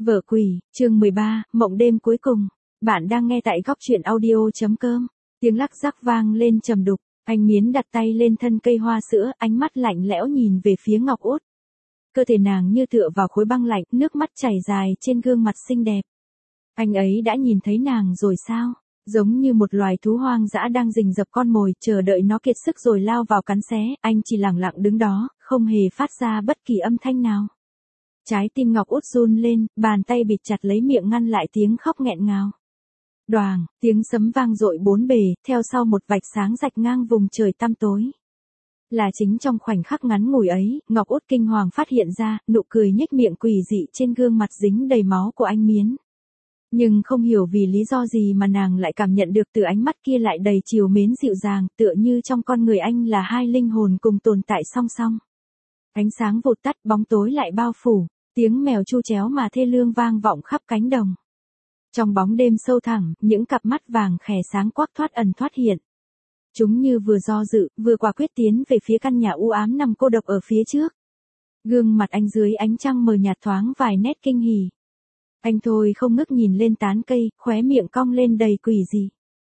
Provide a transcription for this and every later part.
Vợ quỷ, chương 13, mộng đêm cuối cùng. Bạn đang nghe tại góc truyện audio.com. Tiếng lắc rắc vang lên trầm đục, anh Miến đặt tay lên thân cây hoa sữa, ánh mắt lạnh lẽo nhìn về phía Ngọc Út. Cơ thể nàng như tựa vào khối băng lạnh, nước mắt chảy dài trên gương mặt xinh đẹp. Anh ấy đã nhìn thấy nàng rồi sao? Giống như một loài thú hoang dã đang rình rập con mồi, chờ đợi nó kiệt sức rồi lao vào cắn xé, anh chỉ lặng lặng đứng đó, không hề phát ra bất kỳ âm thanh nào. Trái tim Ngọc Út run lên, bàn tay bịt chặt lấy miệng ngăn lại tiếng khóc nghẹn ngào. Đoàng, tiếng sấm vang dội bốn bề, theo sau một vạch sáng rạch ngang vùng trời tăm tối. Là chính trong khoảnh khắc ngắn ngủi ấy, Ngọc Út kinh hoàng phát hiện ra, nụ cười nhếch miệng quỷ dị trên gương mặt dính đầy máu của anh Miến. Nhưng không hiểu vì lý do gì mà nàng lại cảm nhận được từ ánh mắt kia lại đầy trìu mến dịu dàng, tựa như trong con người anh là hai linh hồn cùng tồn tại song song. Ánh sáng vụt tắt, bóng tối lại bao phủ, tiếng mèo chu chéo mà thê lương vang vọng khắp cánh đồng. Trong bóng đêm sâu thẳm, những cặp mắt vàng khè sáng quắc thoát ẩn thoát hiện. Chúng như vừa do dự, vừa quả quyết tiến về phía căn nhà u ám nằm cô độc ở phía trước. Gương mặt anh dưới ánh trăng mờ nhạt thoáng vài nét kinh hỉ. Anh thôi không ngước nhìn lên tán cây, khóe miệng cong lên đầy quỷ dị.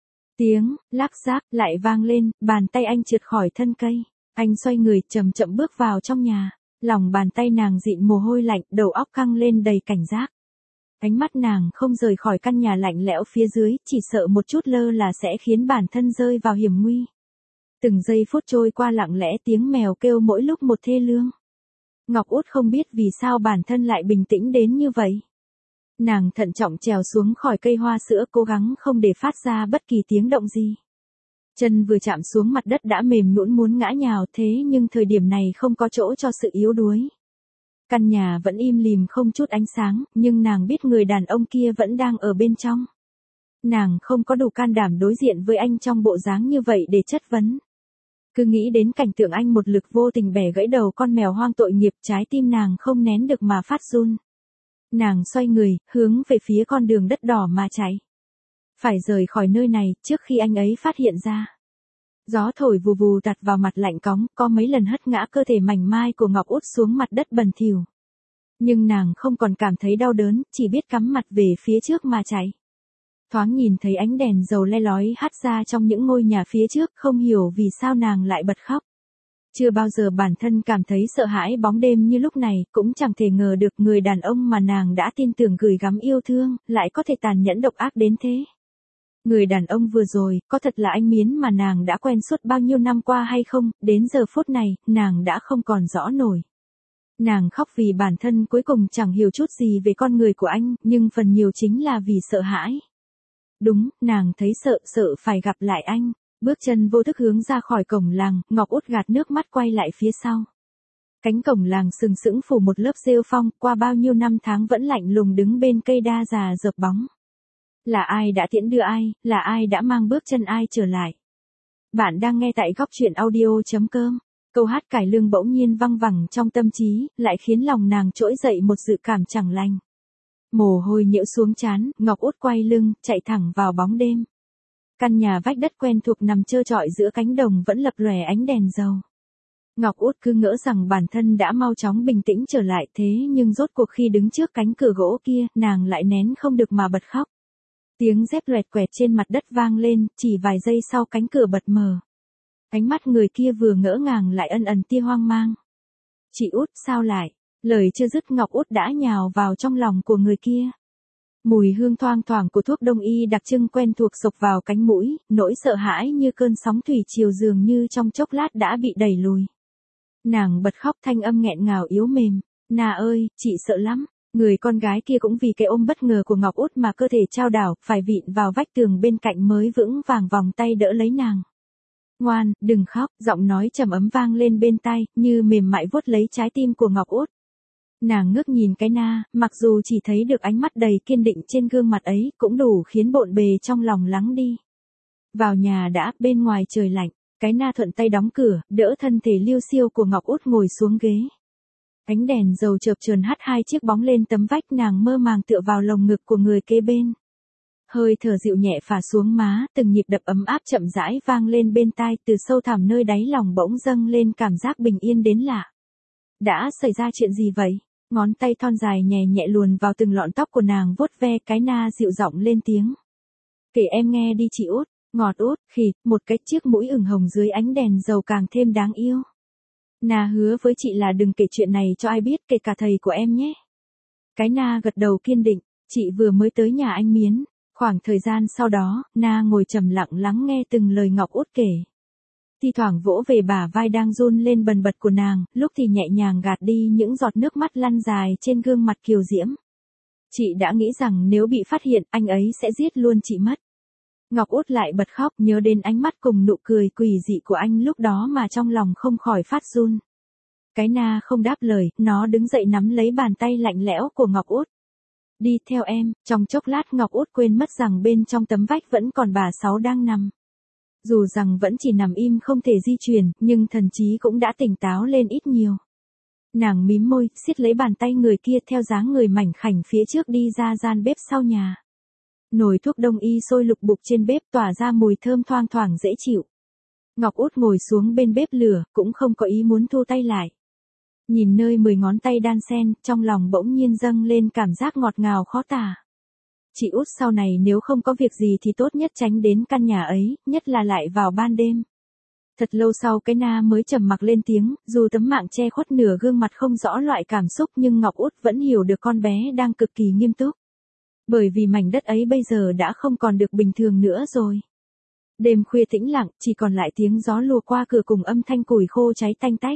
Tiếng lác rác lại vang lên, bàn tay anh trượt khỏi thân cây. Anh xoay người, chậm chậm bước vào trong nhà. Lòng bàn tay nàng dịn mồ hôi lạnh, đầu óc căng lên đầy cảnh giác. Ánh mắt nàng không rời khỏi căn nhà lạnh lẽo phía dưới, chỉ sợ một chút lơ là sẽ khiến bản thân rơi vào hiểm nguy. Từng giây phút trôi qua lặng lẽ, tiếng mèo kêu mỗi lúc một thê lương. Ngọc Út không biết vì sao bản thân lại bình tĩnh đến như vậy. Nàng thận trọng trèo xuống khỏi cây hoa sữa, cố gắng không để phát ra bất kỳ tiếng động gì. Chân vừa chạm xuống mặt đất đã mềm nhũn muốn ngã nhào, thế nhưng thời điểm này không có chỗ cho sự yếu đuối. Căn nhà vẫn im lìm không chút ánh sáng, nhưng nàng biết người đàn ông kia vẫn đang ở bên trong. Nàng không có đủ can đảm đối diện với anh trong bộ dáng như vậy để chất vấn. Cứ nghĩ đến cảnh tượng anh một lực vô tình bẻ gãy đầu con mèo hoang tội nghiệp, trái tim nàng không nén được mà phát run. Nàng xoay người, hướng về phía con đường đất đỏ mà chạy. Phải rời khỏi nơi này, trước khi anh ấy phát hiện ra. Gió thổi vù vù tạt vào mặt lạnh cóng, có mấy lần hất ngã cơ thể mảnh mai của Ngọc Út xuống mặt đất bẩn thỉu. Nhưng nàng không còn cảm thấy đau đớn, chỉ biết cắm mặt về phía trước mà chạy. Thoáng nhìn thấy ánh đèn dầu le lói hắt ra trong những ngôi nhà phía trước, không hiểu vì sao nàng lại bật khóc. Chưa bao giờ bản thân cảm thấy sợ hãi bóng đêm như lúc này, cũng chẳng thể ngờ được người đàn ông mà nàng đã tin tưởng gửi gắm yêu thương, lại có thể tàn nhẫn độc ác đến thế. Người đàn ông vừa rồi, có thật là anh Miến mà nàng đã quen suốt bao nhiêu năm qua hay không, đến giờ phút này, nàng đã không còn rõ nổi. Nàng khóc vì bản thân cuối cùng chẳng hiểu chút gì về con người của anh, nhưng phần nhiều chính là vì sợ hãi. Đúng, nàng thấy sợ phải gặp lại anh. Bước chân vô thức hướng ra khỏi cổng làng, Ngọc Út gạt nước mắt quay lại phía sau. Cánh cổng làng sừng sững phủ một lớp rêu phong, qua bao nhiêu năm tháng vẫn lạnh lùng đứng bên cây đa già dợp bóng. Là ai đã tiễn đưa ai, là ai đã mang bước chân ai trở lại. Bạn đang nghe tại góc truyện audio.com. Câu hát cải lương bỗng nhiên văng vẳng trong tâm trí, lại khiến lòng nàng trỗi dậy một dự cảm chẳng lành. Mồ hôi nhiễu xuống trán, Ngọc Út quay lưng, chạy thẳng vào bóng đêm. Căn nhà vách đất quen thuộc nằm trơ trọi giữa cánh đồng vẫn lập lòe ánh đèn dầu. Ngọc Út cứ ngỡ rằng bản thân đã mau chóng bình tĩnh trở lại, thế nhưng rốt cuộc khi đứng trước cánh cửa gỗ kia, nàng lại nén không được mà bật khóc. Tiếng dép loẹt quẹt trên mặt đất vang lên, chỉ vài giây sau cánh cửa bật mở. Ánh mắt người kia vừa ngỡ ngàng lại ẩn ẩn tia hoang mang. Chị Út, sao lại? Lời chưa dứt Ngọc Út đã nhào vào trong lòng của người kia. Mùi hương thoang thoảng của thuốc đông y đặc trưng quen thuộc xộc vào cánh mũi, nỗi sợ hãi như cơn sóng thủy triều dường như trong chốc lát đã bị đẩy lùi. Nàng bật khóc, thanh âm nghẹn ngào yếu mềm. Nà ơi, chị sợ lắm. Người con gái kia cũng vì cái ôm bất ngờ của Ngọc Út mà cơ thể chao đảo, phải vịn vào vách tường bên cạnh mới vững vàng vòng tay đỡ lấy nàng. Ngoan, đừng khóc, giọng nói trầm ấm vang lên bên tai, như mềm mại vuốt lấy trái tim của Ngọc Út. Nàng ngước nhìn cái na, mặc dù chỉ thấy được ánh mắt đầy kiên định trên gương mặt ấy, cũng đủ khiến bộn bề trong lòng lắng đi. Vào nhà đã, bên ngoài trời lạnh, cái na thuận tay đóng cửa, đỡ thân thể liêu xiêu của Ngọc Út ngồi xuống ghế. Ánh đèn dầu chợp chờn hắt hai chiếc bóng lên tấm vách, nàng mơ màng tựa vào lồng ngực của người kế bên. Hơi thở dịu nhẹ phả xuống má, từng nhịp đập ấm áp chậm rãi vang lên bên tai, từ sâu thẳm nơi đáy lòng bỗng dâng lên cảm giác bình yên đến lạ. Đã xảy ra chuyện gì vậy? Ngón tay thon dài nhẹ nhẹ luồn vào từng lọn tóc của nàng vuốt ve, cái na dịu giọng lên tiếng. Kể em nghe đi chị út, ngọt út, khịt, một cái chiếc mũi ửng hồng dưới ánh đèn dầu càng thêm đáng yêu. Na hứa với chị là đừng kể chuyện này cho ai biết, kể cả thầy của em nhé. Cái na gật đầu kiên định, chị vừa mới tới nhà anh Miến. Khoảng thời gian sau đó, Na ngồi trầm lặng lắng nghe từng lời Ngọc Út kể. Thi thoảng vỗ về bả vai đang run lên bần bật của nàng, lúc thì nhẹ nhàng gạt đi những giọt nước mắt lăn dài trên gương mặt kiều diễm. Chị đã nghĩ rằng nếu bị phát hiện, anh ấy sẽ giết luôn chị mất. Ngọc Út lại bật khóc, nhớ đến ánh mắt cùng nụ cười quỷ dị của anh lúc đó mà trong lòng không khỏi phát run. Cái na không đáp lời, nó đứng dậy nắm lấy bàn tay lạnh lẽo của Ngọc Út. Đi theo em, trong chốc lát Ngọc Út quên mất rằng bên trong tấm vách vẫn còn bà Sáu đang nằm. Dù rằng vẫn chỉ nằm im không thể di chuyển, nhưng thần trí cũng đã tỉnh táo lên ít nhiều. Nàng mím môi, siết lấy bàn tay người kia theo dáng người mảnh khảnh phía trước đi ra gian bếp sau nhà. Nồi thuốc đông y sôi lục bục trên bếp tỏa ra mùi thơm thoang thoảng dễ chịu. Ngọc Út ngồi xuống bên bếp lửa, cũng không có ý muốn thu tay lại. Nhìn nơi 10 ngón tay đan xen, trong lòng bỗng nhiên dâng lên cảm giác ngọt ngào khó tả. Chị Út sau này nếu không có việc gì thì tốt nhất tránh đến căn nhà ấy, nhất là lại vào ban đêm. Thật lâu sau cái na mới trầm mặc lên tiếng, dù tấm mạng che khuất nửa gương mặt không rõ loại cảm xúc nhưng Ngọc Út vẫn hiểu được con bé đang cực kỳ nghiêm túc. Bởi vì mảnh đất ấy bây giờ đã không còn được bình thường nữa rồi. Đêm khuya tĩnh lặng, chỉ còn lại tiếng gió lùa qua cửa cùng âm thanh củi khô cháy tanh tách.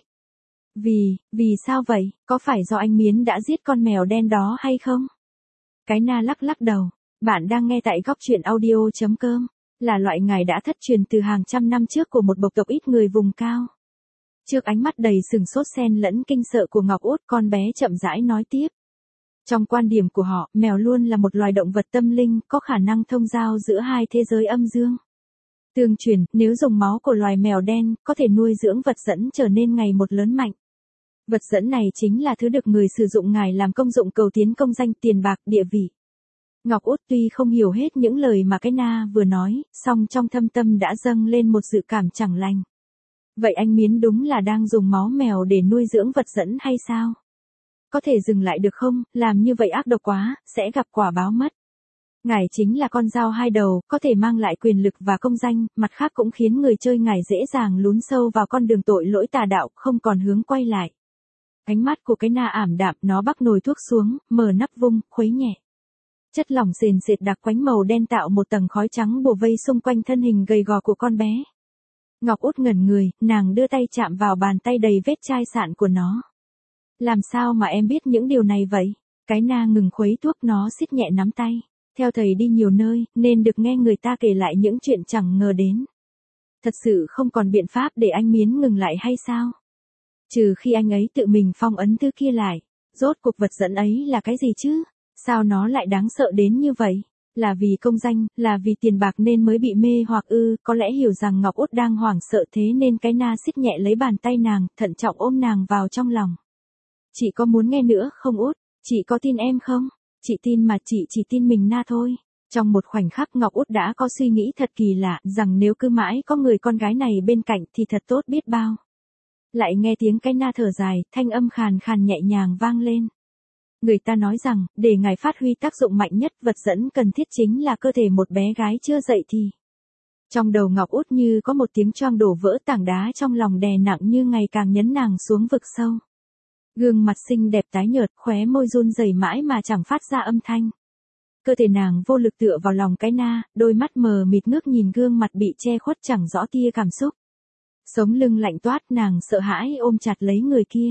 Vì sao vậy, có phải do anh Miến đã giết con mèo đen đó hay không? Cái na lắc lắc đầu, bạn đang nghe tại góc truyện audio.com, là loại ngài đã thất truyền từ hàng trăm năm trước của một bộc tộc ít người vùng cao. Trước ánh mắt đầy sừng sốt xen lẫn kinh sợ của Ngọc Út, con bé chậm rãi nói tiếp. Trong quan điểm của họ, mèo luôn là một loài động vật tâm linh, có khả năng thông giao giữa hai thế giới âm dương. Tương truyền, nếu dùng máu của loài mèo đen, có thể nuôi dưỡng vật dẫn trở nên ngày một lớn mạnh. Vật dẫn này chính là thứ được người sử dụng ngài làm công dụng cầu tiến công danh, tiền bạc, địa vị. Ngọc Út tuy không hiểu hết những lời mà cái na vừa nói, song trong thâm tâm đã dâng lên một dự cảm chẳng lành. Vậy anh Miến đúng là đang dùng máu mèo để nuôi dưỡng vật dẫn hay sao? Có thể dừng lại được không, làm như vậy ác độc quá, sẽ gặp quả báo mất. Ngài chính là con dao hai đầu, có thể mang lại quyền lực và công danh, mặt khác cũng khiến người chơi ngài dễ dàng lún sâu vào con đường tội lỗi tà đạo, không còn hướng quay lại. Ánh mắt của cái na ảm đạm, nó bắc nồi thuốc xuống, mở nắp vung, khuấy nhẹ. Chất lỏng sền sệt đặc quánh màu đen tạo một tầng khói trắng bùa vây xung quanh thân hình gầy gò của con bé. Ngọc Út ngẩn người, nàng đưa tay chạm vào bàn tay đầy vết chai sạn của nó. Làm sao mà em biết những điều này vậy? Cái na ngừng khuấy thuốc, nó siết nhẹ nắm tay. Theo thầy đi nhiều nơi, nên được nghe người ta kể lại những chuyện chẳng ngờ đến. Thật sự không còn biện pháp để anh Miến ngừng lại hay sao? Trừ khi anh ấy tự mình phong ấn thứ kia lại. Rốt cuộc vật dẫn ấy là cái gì chứ? Sao nó lại đáng sợ đến như vậy? Là vì công danh, là vì tiền bạc nên mới bị mê hoặc ư? Có lẽ hiểu rằng Ngọc Út đang hoảng sợ thế nên cái na siết nhẹ lấy bàn tay nàng, thận trọng ôm nàng vào trong lòng. Chị có muốn nghe nữa không Út? Chị có tin em không? Chị tin mà chị chỉ tin mình na thôi. Trong một khoảnh khắc Ngọc Út đã có suy nghĩ thật kỳ lạ, rằng nếu cứ mãi có người con gái này bên cạnh thì thật tốt biết bao. Lại nghe tiếng cái na thở dài, thanh âm khàn khàn nhẹ nhàng vang lên. Người ta nói rằng, để ngài phát huy tác dụng mạnh nhất, vật dẫn cần thiết chính là cơ thể một bé gái chưa dậy thì. Trong đầu Ngọc Út như có một tiếng choang đổ vỡ, tảng đá trong lòng đè nặng như ngày càng nhấn nàng xuống vực sâu. Gương mặt xinh đẹp tái nhợt, khóe môi run rẩy mãi mà chẳng phát ra âm thanh. Cơ thể nàng vô lực tựa vào lòng cái na, đôi mắt mờ mịt ngước nhìn gương mặt bị che khuất chẳng rõ tia cảm xúc. Sống lưng lạnh toát, nàng sợ hãi ôm chặt lấy người kia.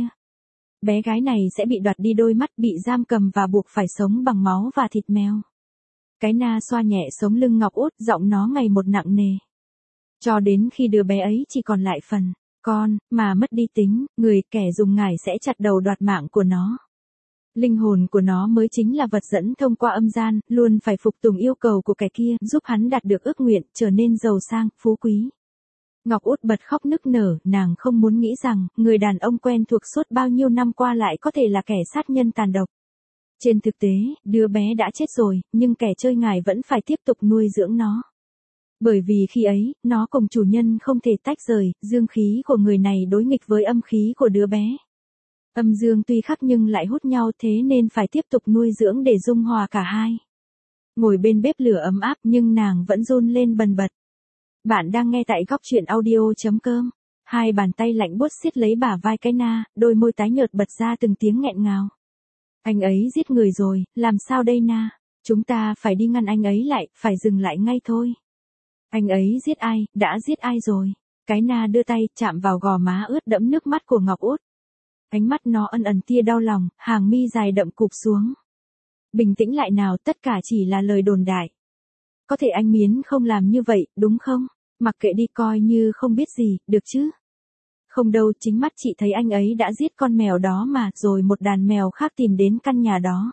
Bé gái này sẽ bị đoạt đi đôi mắt, bị giam cầm và buộc phải sống bằng máu và thịt mèo. Cái na xoa nhẹ sống lưng Ngọc Út, giọng nó ngày một nặng nề. Cho đến khi đứa bé ấy chỉ còn lại phần con, mà mất đi tính, người kẻ dùng ngải sẽ chặt đầu đoạt mạng của nó. Linh hồn của nó mới chính là vật dẫn thông qua âm gian, luôn phải phục tùng yêu cầu của kẻ kia, giúp hắn đạt được ước nguyện, trở nên giàu sang, phú quý. Ngọc Út bật khóc nức nở, nàng không muốn nghĩ rằng, người đàn ông quen thuộc suốt bao nhiêu năm qua lại có thể là kẻ sát nhân tàn độc. Trên thực tế, đứa bé đã chết rồi, nhưng kẻ chơi ngải vẫn phải tiếp tục nuôi dưỡng nó. Bởi vì khi ấy, nó cùng chủ nhân không thể tách rời, dương khí của người này đối nghịch với âm khí của đứa bé. Âm dương tuy khắc nhưng lại hút nhau, thế nên phải tiếp tục nuôi dưỡng để dung hòa cả hai. Ngồi bên bếp lửa ấm áp nhưng nàng vẫn run lên bần bật. Bạn đang nghe tại góc truyện audio.com. Hai bàn tay lạnh buốt siết lấy bả vai cái na, đôi môi tái nhợt bật ra từng tiếng nghẹn ngào. Anh ấy giết người rồi, làm sao đây na? Chúng ta phải đi ngăn anh ấy lại, phải dừng lại ngay thôi. Anh ấy giết ai, đã giết ai rồi? Cái na đưa tay chạm vào gò má ướt đẫm nước mắt của Ngọc Út. Ánh mắt nó ẩn ẩn tia đau lòng, hàng mi dài đậm cụp xuống. Bình tĩnh lại nào, tất cả chỉ là lời đồn đại. Có thể anh Miến không làm như vậy, đúng không? Mặc kệ đi, coi như không biết gì, được chứ? Không đâu, chính mắt chị thấy anh ấy đã giết con mèo đó mà, rồi một đàn mèo khác tìm đến căn nhà đó.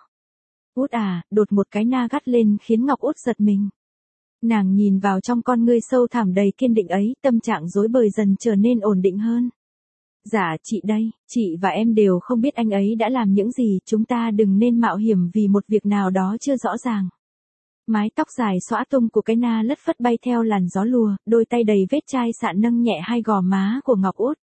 Út à, đột một cái na gắt lên khiến Ngọc Út giật mình. Nàng nhìn vào trong con ngươi sâu thẳm đầy kiên định ấy, tâm trạng rối bời dần trở nên ổn định hơn. Dạ, chị đây, chị và em đều không biết anh ấy đã làm những gì, chúng ta đừng nên mạo hiểm vì một việc nào đó chưa rõ ràng. Mái tóc dài xõa tung của cái na lất phất bay theo làn gió lùa, đôi tay đầy vết chai sạn nâng nhẹ hai gò má của Ngọc Út.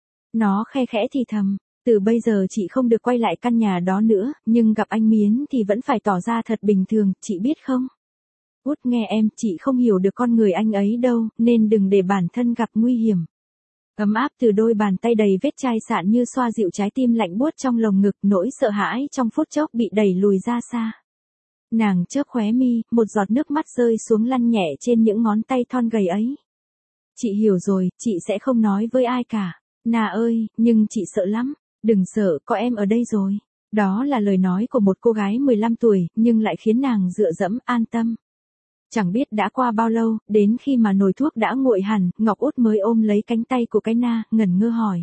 Nó khe khẽ thì thầm, từ bây giờ chị không được quay lại căn nhà đó nữa, nhưng gặp anh Miến thì vẫn phải tỏ ra thật bình thường, chị biết không? Út nghe em, chị không hiểu được con người anh ấy đâu, nên đừng để bản thân gặp nguy hiểm. Ấm áp từ đôi bàn tay đầy vết chai sạn như xoa dịu trái tim lạnh buốt trong lồng ngực, nỗi sợ hãi trong phút chốc bị đẩy lùi ra xa. Nàng chớp khóe mi, một giọt nước mắt rơi xuống lăn nhẹ trên những ngón tay thon gầy ấy. Chị hiểu rồi, chị sẽ không nói với ai cả. Na ơi, nhưng chị sợ lắm. Đừng sợ, có em ở đây rồi. Đó là lời nói của một cô gái 15 tuổi, nhưng lại khiến nàng dựa dẫm, an tâm. Chẳng biết đã qua bao lâu, đến khi mà nồi thuốc đã nguội hẳn, Ngọc Út mới ôm lấy cánh tay của cái na, ngẩn ngơ hỏi.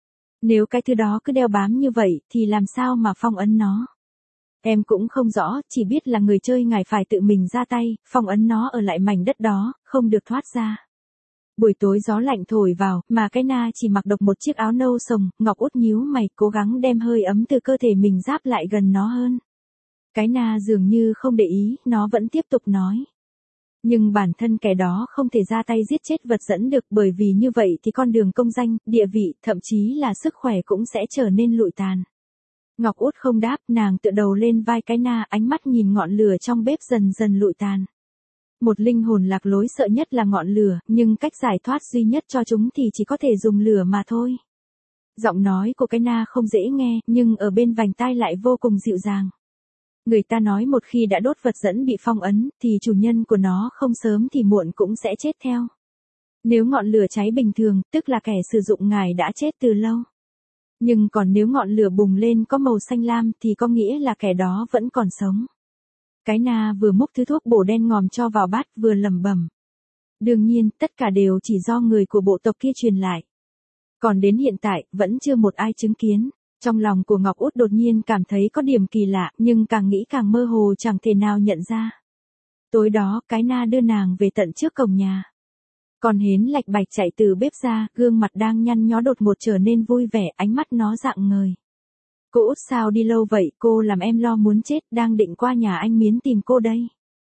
Nếu cái thứ đó cứ đeo bám như vậy, thì làm sao mà phong ấn nó? Em cũng không rõ, chỉ biết là người chơi ngài phải tự mình ra tay, phong ấn nó ở lại mảnh đất đó, không được thoát ra. Buổi tối gió lạnh thổi vào, mà cái na chỉ mặc độc một chiếc áo nâu sồng, Ngọc Út nhíu mày, cố gắng đem hơi ấm từ cơ thể mình giáp lại gần nó hơn. Cái na dường như không để ý, nó vẫn tiếp tục nói. Nhưng bản thân kẻ đó không thể ra tay giết chết vật dẫn được, bởi vì như vậy thì con đường công danh, địa vị, thậm chí là sức khỏe cũng sẽ trở nên lụi tàn. Ngọc Út không đáp, nàng tựa đầu lên vai cái na, ánh mắt nhìn ngọn lửa trong bếp dần dần lụi tàn. Một linh hồn lạc lối sợ nhất là ngọn lửa, nhưng cách giải thoát duy nhất cho chúng thì chỉ có thể dùng lửa mà thôi. Giọng nói của cái na không dễ nghe, nhưng ở bên vành tai lại vô cùng dịu dàng. Người ta nói một khi đã đốt vật dẫn bị phong ấn, thì chủ nhân của nó không sớm thì muộn cũng sẽ chết theo. Nếu ngọn lửa cháy bình thường, tức là kẻ sử dụng ngài đã chết từ lâu. Nhưng còn nếu ngọn lửa bùng lên có màu xanh lam thì có nghĩa là kẻ đó vẫn còn sống. Cái na vừa múc thứ thuốc bổ đen ngòm cho vào bát vừa lẩm bẩm. Đương nhiên, tất cả đều chỉ do người của bộ tộc kia truyền lại. Còn đến hiện tại, vẫn chưa một ai chứng kiến. Trong lòng của Ngọc Út đột nhiên cảm thấy có điểm kỳ lạ, nhưng càng nghĩ càng mơ hồ chẳng thể nào nhận ra. Tối đó, cái na đưa nàng về tận trước cổng nhà. Con hến lạch bạch chạy từ bếp ra, gương mặt đang nhăn nhó đột ngột trở nên vui vẻ, ánh mắt nó rạng ngời. Cô Út sao đi lâu vậy, cô làm em lo muốn chết, đang định qua nhà anh Miến tìm cô đây.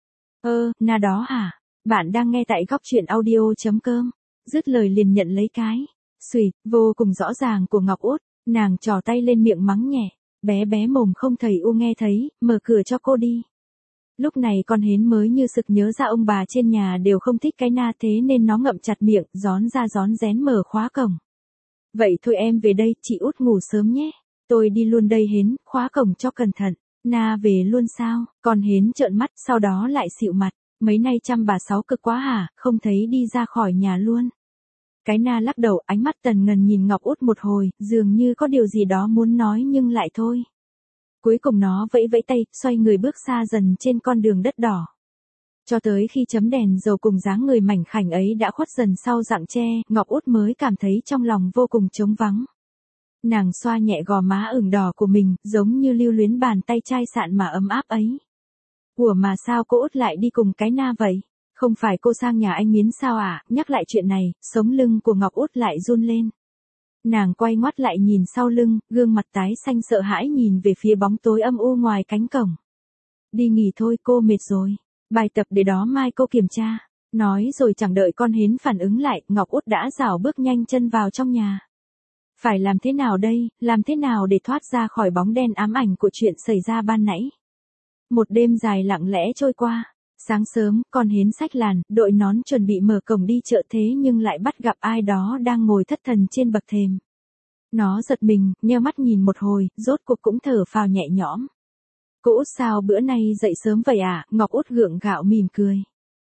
Na đó hả? Bạn đang nghe tại góc truyện audio.com. Dứt lời liền nhận lấy cái xuỵt vô cùng rõ ràng của Ngọc Út, nàng trò tay lên miệng mắng nhẹ, bé bé mồm không thầy u nghe thấy, mở cửa cho cô đi. Lúc này con hến mới như sực nhớ ra ông bà trên nhà đều không thích cái na, thế nên nó ngậm chặt miệng, rón ra rón rén mở khóa cổng. Vậy thôi em về đây, chị Út ngủ sớm nhé. Tôi đi luôn đây hến, khóa cổng cho cẩn thận. Na về luôn sao? Con hến trợn mắt, sau đó lại xịu mặt. Mấy nay chăm bà Sáu cực quá hả, không thấy đi ra khỏi nhà luôn. Cái na lắc đầu, ánh mắt tần ngần nhìn Ngọc Út một hồi, dường như có điều gì đó muốn nói nhưng lại thôi. Cuối cùng nó vẫy vẫy tay, xoay người bước xa dần trên con đường đất đỏ. Cho tới khi chấm đèn dầu cùng dáng người mảnh khảnh ấy đã khuất dần sau rặng tre, Ngọc Út mới cảm thấy trong lòng vô cùng trống vắng. Nàng xoa nhẹ gò má ửng đỏ của mình, giống như lưu luyến bàn tay chai sạn mà ấm áp ấy. Ủa mà sao cô Út lại đi cùng cái na vậy? Không phải cô sang nhà anh Miến sao à? Nhắc lại chuyện này, sống lưng của Ngọc Út lại run lên. Nàng quay ngoắt lại nhìn sau lưng, gương mặt tái xanh sợ hãi nhìn về phía bóng tối âm u ngoài cánh cổng. Đi nghỉ thôi, cô mệt rồi. Bài tập để đó mai cô kiểm tra. Nói rồi chẳng đợi con hến phản ứng lại, Ngọc Út đã rảo bước nhanh chân vào trong nhà. Phải làm thế nào đây, làm thế nào để thoát ra khỏi bóng đen ám ảnh của chuyện xảy ra ban nãy? Một đêm dài lặng lẽ trôi qua. Sáng sớm, con hến xách làn, đội nón chuẩn bị mở cổng đi chợ thế nhưng lại bắt gặp ai đó đang ngồi thất thần trên bậc thềm. Nó giật mình, nheo mắt nhìn một hồi, rốt cuộc cũng thở phào nhẹ nhõm. Cô Út sao bữa nay dậy sớm vậy à? Ngọc Út gượng gạo mỉm cười.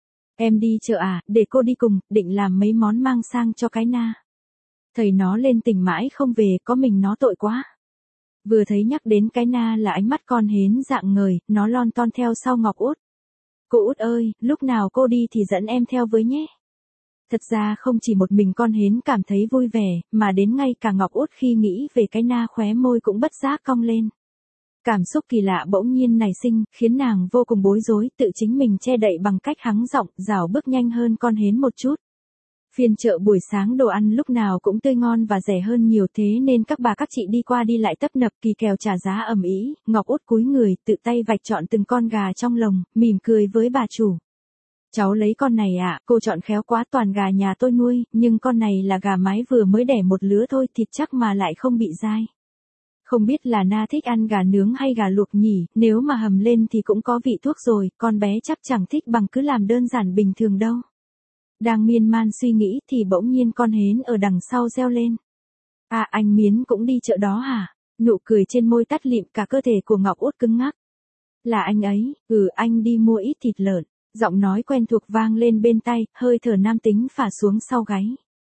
Em đi chợ à, để cô đi cùng, định làm mấy món mang sang cho cái Na. Thầy nó lên tỉnh mãi không về, có mình nó tội quá. Vừa thấy nhắc đến cái Na là ánh mắt con hến dạng ngời, nó lon ton theo sau Ngọc Út. Cô Út ơi, lúc nào cô đi thì dẫn em theo với nhé. Thật ra không chỉ một mình con hến cảm thấy vui vẻ, mà đến ngay cả Ngọc Út khi nghĩ về cái Na khóe môi cũng bất giác cong lên. Cảm xúc kỳ lạ bỗng nhiên nảy sinh, khiến nàng vô cùng bối rối, tự chính mình che đậy bằng cách hắng giọng, rảo bước nhanh hơn con hến một chút. Phiên chợ buổi sáng đồ ăn lúc nào cũng tươi ngon và rẻ hơn nhiều thế nên các bà các chị đi qua đi lại tấp nập kỳ kèo trả giá ầm ĩ. Ngọc Út cúi người, tự tay vạch chọn từng con gà trong lồng, mỉm cười với bà chủ. Cháu lấy con này ạ, cô chọn khéo quá, toàn gà nhà tôi nuôi, nhưng con này là gà mái vừa mới đẻ một lứa thôi, thịt chắc mà lại không bị dai. Không biết là Na thích ăn gà nướng hay gà luộc nhỉ, nếu mà hầm lên thì cũng có vị thuốc rồi, con bé chắc chẳng thích bằng cứ làm đơn giản bình thường đâu. Đang miên man suy nghĩ thì bỗng nhiên con hến ở đằng sau reo lên. À, anh Miến cũng đi chợ đó hả? Nụ cười trên môi tắt lịm, cả cơ thể của Ngọc Út cứng ngắc. Là anh ấy, anh đi mua ít thịt lợn. Giọng nói quen thuộc vang lên bên tai, hơi thở nam tính phả xuống sau gáy.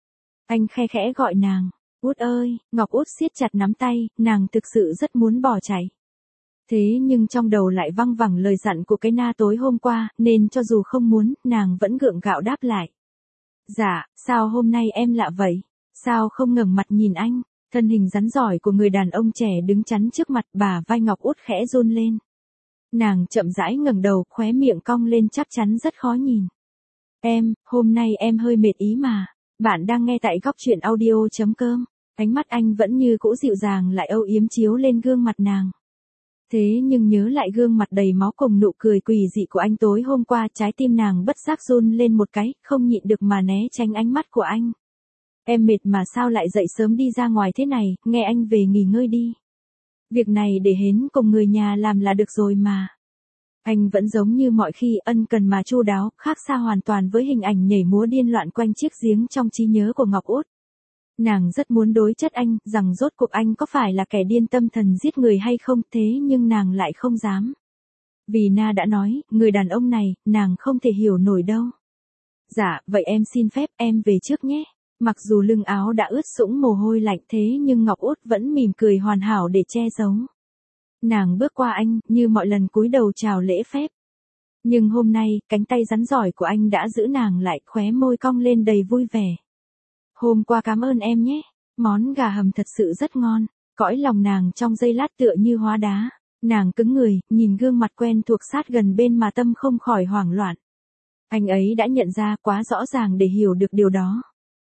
Anh khe khẽ gọi nàng. Út ơi, Ngọc Út siết chặt nắm tay, nàng thực sự rất muốn bỏ chạy. Thế nhưng trong đầu lại văng vẳng lời dặn của cái Na tối hôm qua, nên cho dù không muốn, nàng vẫn gượng gạo đáp lại. Dạ, sao hôm nay em lạ vậy? Sao không ngẩng mặt nhìn anh? Thân hình rắn giỏi của người đàn ông trẻ đứng chắn trước mặt, bà vai Ngọc Út khẽ run lên. Nàng chậm rãi ngẩng đầu, khóe miệng cong lên chắc chắn rất khó nhìn. Hôm nay em hơi mệt ý mà. Bạn đang nghe tại góc truyện audio.com. Ánh mắt anh vẫn như cũ dịu dàng lại âu yếm chiếu lên gương mặt nàng. Thế nhưng nhớ lại gương mặt đầy máu cùng nụ cười quỷ dị của anh tối hôm qua, trái tim nàng bất giác run lên một cái, không nhịn được mà né tránh ánh mắt của anh. Em mệt mà sao lại dậy sớm đi ra ngoài thế này, nghe anh về nghỉ ngơi đi. Việc này để hến cùng người nhà làm là được rồi mà. Anh vẫn giống như mọi khi, ân cần mà chu đáo, khác xa hoàn toàn với hình ảnh nhảy múa điên loạn quanh chiếc giếng trong trí nhớ của Ngọc Út. Nàng rất muốn đối chất anh, rằng rốt cuộc anh có phải là kẻ điên tâm thần giết người hay không, thế nhưng nàng lại không dám. Vì Na đã nói, người đàn ông này, nàng không thể hiểu nổi đâu. Dạ, vậy em xin phép, em về trước nhé. Mặc dù lưng áo đã ướt sũng mồ hôi lạnh thế nhưng Ngọc Út vẫn mỉm cười hoàn hảo để che giấu. Nàng bước qua anh, như mọi lần cúi đầu chào lễ phép. Nhưng hôm nay, cánh tay rắn giỏi của anh đã giữ nàng lại, khóe môi cong lên đầy vui vẻ. Hôm qua cảm ơn em nhé, món gà hầm thật sự rất ngon, cõi lòng nàng trong giây lát tựa như hóa đá. Nàng cứng người, nhìn gương mặt quen thuộc sát gần bên mà tâm không khỏi hoảng loạn. Anh ấy đã nhận ra quá rõ ràng để hiểu được điều đó.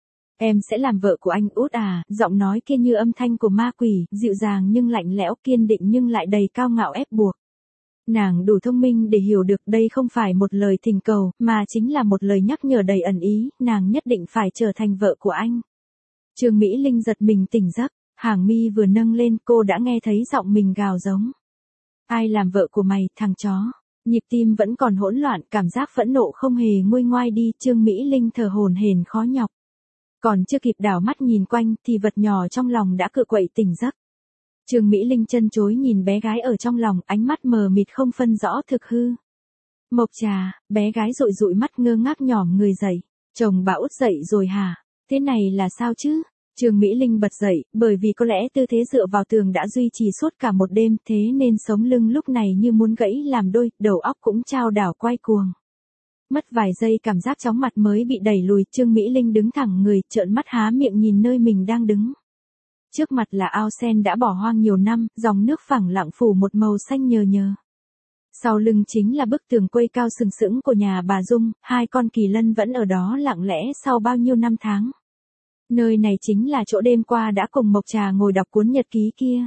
Em sẽ làm vợ của anh Út à, giọng nói kia như âm thanh của ma quỷ, dịu dàng nhưng lạnh lẽo, kiên định nhưng lại đầy cao ngạo ép buộc. Nàng đủ thông minh để hiểu được đây không phải một lời thỉnh cầu, mà chính là một lời nhắc nhở đầy ẩn ý, nàng nhất định phải trở thành vợ của anh. Trương Mỹ Linh giật mình tỉnh giấc, hàng mi vừa nâng lên cô đã nghe thấy giọng mình gào giống. Ai làm vợ của mày, thằng chó? Nhịp tim vẫn còn hỗn loạn, cảm giác phẫn nộ không hề nguôi ngoai đi, Trương Mỹ Linh thở hổn hển khó nhọc. Còn chưa kịp đảo mắt nhìn quanh thì vật nhỏ trong lòng đã cựa quậy tỉnh giấc. Trương Mỹ Linh chân chối nhìn bé gái ở trong lòng, ánh mắt mờ mịt không phân rõ thực hư. Mộc Trà, bé gái dụi dụi mắt ngơ ngác nhỏm người dậy. Chồng bà Út dậy rồi hả? Thế này là sao chứ? Trương Mỹ Linh bật dậy, bởi vì có lẽ tư thế dựa vào tường đã duy trì suốt cả một đêm, thế nên sống lưng lúc này như muốn gãy làm đôi, đầu óc cũng chao đảo quay cuồng. Mất vài giây cảm giác chóng mặt mới bị đẩy lùi, Trương Mỹ Linh đứng thẳng người, trợn mắt há miệng nhìn nơi mình đang đứng. Trước mặt là ao sen đã bỏ hoang nhiều năm, dòng nước phẳng lặng phủ một màu xanh nhờ nhờ. Sau lưng chính là bức tường quây cao sừng sững của nhà bà Dung, hai con kỳ lân vẫn ở đó lặng lẽ sau bao nhiêu năm tháng. Nơi này chính là chỗ đêm qua đã cùng Mộc Trà ngồi đọc cuốn nhật ký kia.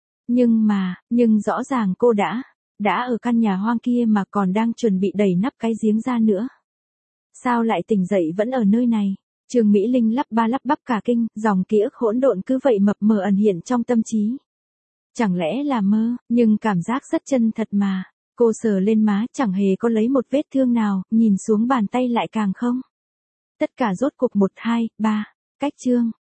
Nhưng rõ ràng cô đã ở căn nhà hoang kia mà còn đang chuẩn bị đẩy nắp cái giếng ra nữa. Sao lại tỉnh dậy vẫn ở nơi này? Trương Mỹ Linh lắp ba lắp bắp cả kinh, dòng ký ức hỗn độn cứ vậy mập mờ ẩn hiện trong tâm trí. Chẳng lẽ là mơ, nhưng cảm giác rất chân thật mà. Cô sờ lên má, chẳng hề có lấy một vết thương nào, nhìn xuống bàn tay lại càng không. Tất cả rốt cuộc 1, 2, 3, cách chương.